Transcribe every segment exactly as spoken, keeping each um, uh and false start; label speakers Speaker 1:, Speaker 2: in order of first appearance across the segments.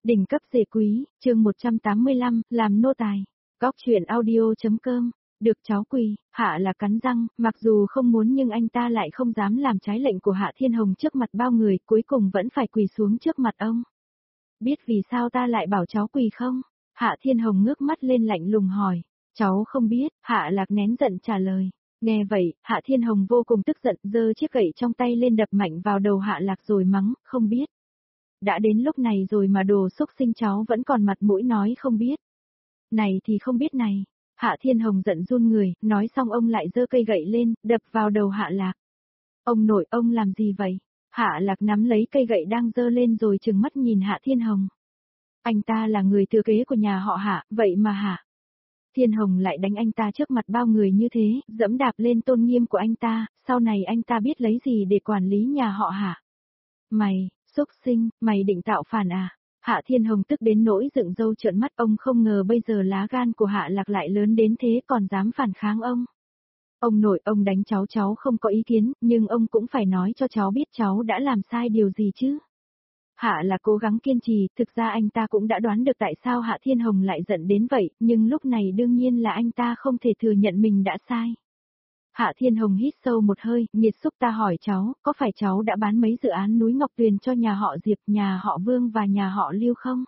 Speaker 1: Đỉnh cấp dề quý, chương một trăm tám mươi lăm, làm nô tài. Góc chuyện audio.com. Được cháu quỳ, Hạ là cắn răng, mặc dù không muốn nhưng anh ta lại không dám làm trái lệnh của Hạ Thiên Hồng trước mặt bao người, cuối cùng vẫn phải quỳ xuống trước mặt ông. Biết vì sao ta lại bảo cháu quỳ không? Hạ Thiên Hồng ngước mắt lên lạnh lùng hỏi. Cháu không biết, Hạ Lạc nén giận trả lời. Nghe vậy, Hạ Thiên Hồng vô cùng tức giận, giơ chiếc gậy trong tay lên đập mạnh vào đầu Hạ Lạc rồi mắng, không biết. Đã đến lúc này rồi mà đồ xúc sinh cháu vẫn còn mặt mũi nói không biết. Này thì không biết này. Hạ Thiên Hồng giận run người, nói xong ông lại giơ cây gậy lên, đập vào đầu Hạ Lạc. Ông nội, ông làm gì vậy? Hạ Lạc nắm lấy cây gậy đang giơ lên rồi trừng mắt nhìn Hạ Thiên Hồng. Anh ta là người thừa kế của nhà họ Hạ, vậy mà Hạ Thiên Hồng lại đánh anh ta trước mặt bao người như thế, dẫm đạp lên tôn nghiêm của anh ta, sau này anh ta biết lấy gì để quản lý nhà họ Hạ. Mày, xúc sinh, mày định tạo phản à? Hạ Thiên Hồng tức đến nỗi dựng râu trợn mắt, ông không ngờ bây giờ lá gan của Hạ Lạc lại lớn đến thế còn dám phản kháng ông. Ông nội, ông đánh cháu cháu không có ý kiến, nhưng ông cũng phải nói cho cháu biết cháu đã làm sai điều gì chứ. Hạ Lạc cố gắng kiên trì, thực ra anh ta cũng đã đoán được tại sao Hạ Thiên Hồng lại giận đến vậy, nhưng lúc này đương nhiên là anh ta không thể thừa nhận mình đã sai. Hạ Thiên Hồng hít sâu một hơi, nghiệt xúc, ta hỏi cháu, có phải cháu đã bán mấy dự án núi Ngọc Tuyền cho nhà họ Diệp, nhà họ Vương và nhà họ Lưu không?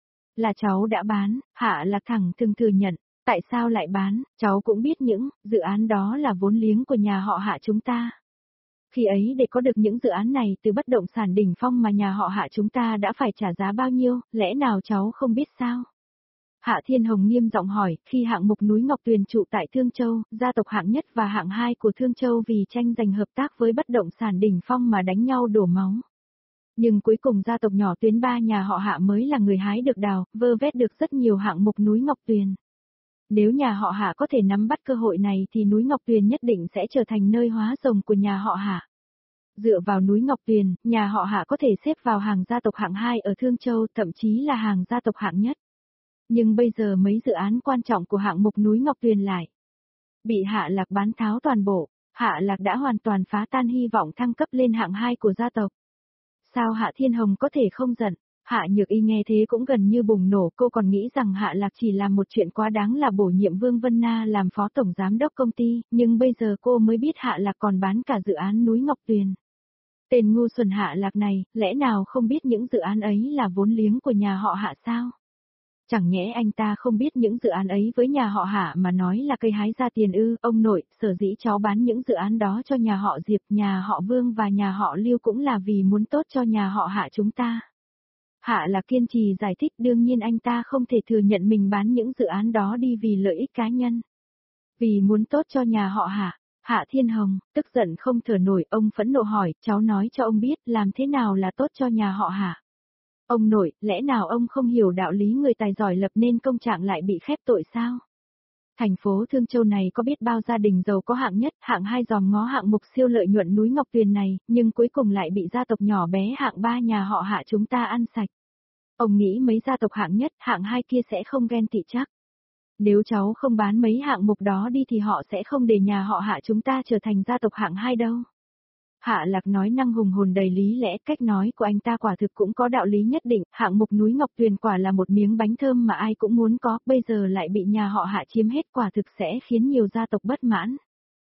Speaker 1: Là cháu đã bán, Hạ Lạc thẳng thừng thừa nhận. Tại sao lại bán, cháu cũng biết những dự án đó là vốn liếng của nhà họ Hạ chúng ta. Khi ấy để có được những dự án này từ bất động sản đỉnh phong mà nhà họ Hạ chúng ta đã phải trả giá bao nhiêu, lẽ nào cháu không biết sao? Hạ Thiên Hồng nghiêm giọng hỏi, khi hạng mục núi Ngọc Tuyền trụ tại Thương Châu, gia tộc hạng nhất và hạng hai của Thương Châu vì tranh giành hợp tác với bất động sản đỉnh phong mà đánh nhau đổ máu. Nhưng cuối cùng gia tộc nhỏ tuyến ba nhà họ Hạ mới là người hái được đào, vơ vét được rất nhiều hạng mục núi Ngọc Tuyền. Nếu nhà họ Hạ có thể nắm bắt cơ hội này thì núi Ngọc Tuyền nhất định sẽ trở thành nơi hóa rồng của nhà họ Hạ. Dựa vào núi Ngọc Tuyền, nhà họ Hạ có thể xếp vào hàng gia tộc hạng hai ở Thương Châu, thậm chí là hàng gia tộc hạng nhất. Nhưng bây giờ mấy dự án quan trọng của hạng mục núi Ngọc Tuyền lại bị Hạ Lạc bán tháo toàn bộ, Hạ Lạc đã hoàn toàn phá tan hy vọng thăng cấp lên hạng hai của gia tộc. Sao Hạ Thiên Hồng có thể không giận? Hạ Nhược Y nghe thế cũng gần như bùng nổ, cô còn nghĩ rằng Hạ Lạc chỉ làm một chuyện quá đáng là bổ nhiệm Vương Vân Na làm phó tổng giám đốc công ty, nhưng bây giờ cô mới biết Hạ Lạc còn bán cả dự án núi Ngọc Tuyền. Tên ngu xuẩn Hạ Lạc này, lẽ nào không biết những dự án ấy là vốn liếng của nhà họ Hạ sao? Chẳng nhẽ anh ta không biết những dự án ấy với nhà họ Hạ mà nói là cây hái ra tiền ư? Ông nội, sở dĩ cháu bán những dự án đó cho nhà họ Diệp, nhà họ Vương và nhà họ Lưu cũng là vì muốn tốt cho nhà họ Hạ chúng ta. Hạ Lạc kiên trì giải thích, đương nhiên anh ta không thể thừa nhận mình bán những dự án đó đi vì lợi ích cá nhân. Vì muốn tốt cho nhà họ Hạ. Hạ Thiên Hồng, tức giận không thở nổi, ông phẫn nộ hỏi, cháu nói cho ông biết làm thế nào là tốt cho nhà họ Hạ. Ông nội, lẽ nào ông không hiểu đạo lý người tài giỏi lập nên công trạng lại bị khép tội sao? Thành phố Thương Châu này có biết bao gia đình giàu có hạng nhất, hạng hai dòm ngó hạng mục siêu lợi nhuận núi Ngọc Tuyền này, nhưng cuối cùng lại bị gia tộc nhỏ bé hạng ba nhà họ Hạ chúng ta ăn sạch. Ông nghĩ mấy gia tộc hạng nhất, hạng hai kia sẽ không ghen tị chắc. Nếu cháu không bán mấy hạng mục đó đi thì họ sẽ không để nhà họ Hạ chúng ta trở thành gia tộc hạng hai đâu. Hạ Lạc nói năng hùng hồn đầy lý lẽ, cách nói của anh ta quả thực cũng có đạo lý nhất định, hạng mục núi Ngọc Tuyền quả là một miếng bánh thơm mà ai cũng muốn có, bây giờ lại bị nhà họ Hạ chiếm hết, quả thực sẽ khiến nhiều gia tộc bất mãn.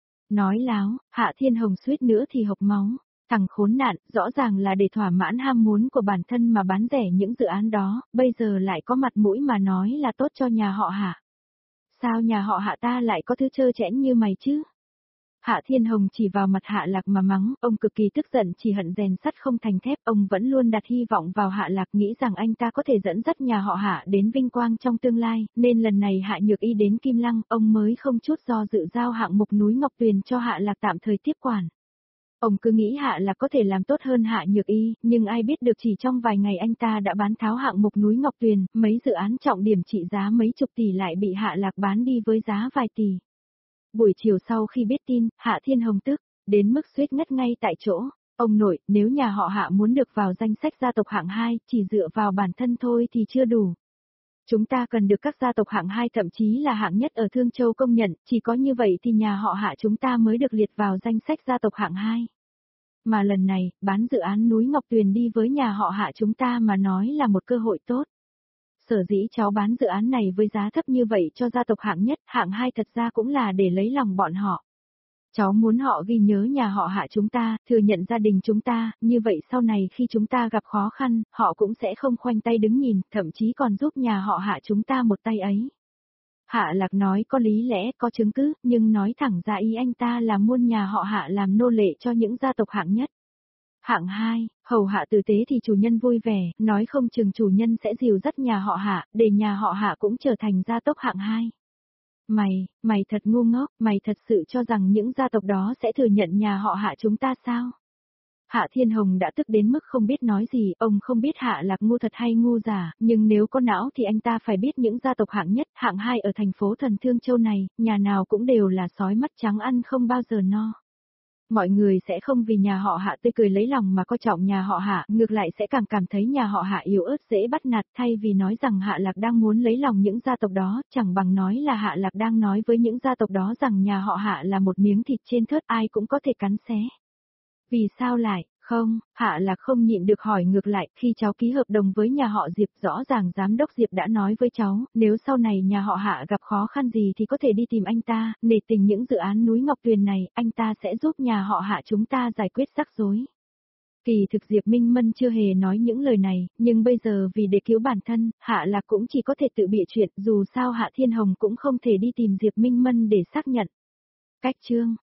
Speaker 1: Nói láo, Hạ Thiên Hồng suýt nữa thì hộc máu, thằng khốn nạn, rõ ràng là để thỏa mãn ham muốn của bản thân mà bán rẻ những dự án đó, bây giờ lại có mặt mũi mà nói là tốt cho nhà họ Hạ. Sao nhà họ Hạ ta lại có thứ trơ trẽn như mày chứ? Hạ Thiên Hồng chỉ vào mặt Hạ Lạc mà mắng, ông cực kỳ tức giận, chỉ hận rèn sắt không thành thép, ông vẫn luôn đặt hy vọng vào Hạ Lạc, nghĩ rằng anh ta có thể dẫn dắt nhà họ Hạ đến vinh quang trong tương lai, nên lần này Hạ Nhược Y đến Kim Lăng, ông mới không chút do dự giao hạng mục núi Ngọc Tuyền cho Hạ Lạc tạm thời tiếp quản. Ông cứ nghĩ Hạ Lạc có thể làm tốt hơn Hạ Nhược Y, nhưng ai biết được chỉ trong vài ngày anh ta đã bán tháo hạng mục núi Ngọc Tuyền, mấy dự án trọng điểm trị giá mấy chục tỷ lại bị Hạ Lạc bán đi với giá vài tỷ. Buổi chiều sau khi biết tin, Hạ Thiên Hồng tức đến mức suýt ngất ngay tại chỗ. Ông nội, nếu nhà họ Hạ muốn được vào danh sách gia tộc hạng hai, chỉ dựa vào bản thân thôi thì chưa đủ. Chúng ta cần được các gia tộc hạng hai thậm chí là hạng nhất ở Thương Châu công nhận, chỉ có như vậy thì nhà họ Hạ chúng ta mới được liệt vào danh sách gia tộc hạng hai. Mà lần này, bán dự án núi Ngọc Tuyền đi với nhà họ Hạ chúng ta mà nói là một cơ hội tốt. Sở dĩ cháu bán dự án này với giá thấp như vậy cho gia tộc hạng nhất, hạng hai thật ra cũng là để lấy lòng bọn họ. Cháu muốn họ ghi nhớ nhà họ Hạ chúng ta, thừa nhận gia đình chúng ta, như vậy sau này khi chúng ta gặp khó khăn, họ cũng sẽ không khoanh tay đứng nhìn, thậm chí còn giúp nhà họ Hạ chúng ta một tay ấy. Hạ Lạc nói có lý lẽ, có chứng cứ, nhưng nói thẳng ra ý anh ta là muôn nhà họ Hạ làm nô lệ cho những gia tộc hạng nhất. Hạng hai, hầu hạ tử tế thì chủ nhân vui vẻ, nói không chừng chủ nhân sẽ dìu dắt nhà họ Hạ, để nhà họ Hạ cũng trở thành gia tộc hạng hai. Mày, mày thật ngu ngốc, mày thật sự cho rằng những gia tộc đó sẽ thừa nhận nhà họ Hạ chúng ta sao? Hạ Thiên Hồng đã tức đến mức không biết nói gì, ông không biết Hạ Lạc ngu thật hay ngu giả, nhưng nếu có não thì anh ta phải biết những gia tộc hạng nhất, hạng hai ở thành phố Thần Thương Châu này, nhà nào cũng đều là sói mắt trắng ăn không bao giờ no. Mọi người sẽ không vì nhà họ Hạ tươi cười lấy lòng mà coi trọng nhà họ Hạ, ngược lại sẽ càng cảm thấy nhà họ Hạ yếu ớt dễ bắt nạt, thay vì nói rằng Hạ Lạc đang muốn lấy lòng những gia tộc đó, chẳng bằng nói là Hạ Lạc đang nói với những gia tộc đó rằng nhà họ Hạ là một miếng thịt trên thớt ai cũng có thể cắn xé. Vì sao lại? Không, Hạ Lạc không nhịn được hỏi ngược lại, khi cháu ký hợp đồng với nhà họ Diệp rõ ràng giám đốc Diệp đã nói với cháu, nếu sau này nhà họ Hạ gặp khó khăn gì thì có thể đi tìm anh ta, nể tình những dự án núi Ngọc Tuyền này, anh ta sẽ giúp nhà họ Hạ chúng ta giải quyết rắc rối. Kỳ thực Diệp Minh Mân chưa hề nói những lời này, nhưng bây giờ vì để cứu bản thân, Hạ Lạc cũng chỉ có thể tự bịa chuyện, dù sao Hạ Thiên Hồng cũng không thể đi tìm Diệp Minh Mân để xác nhận. Cách chương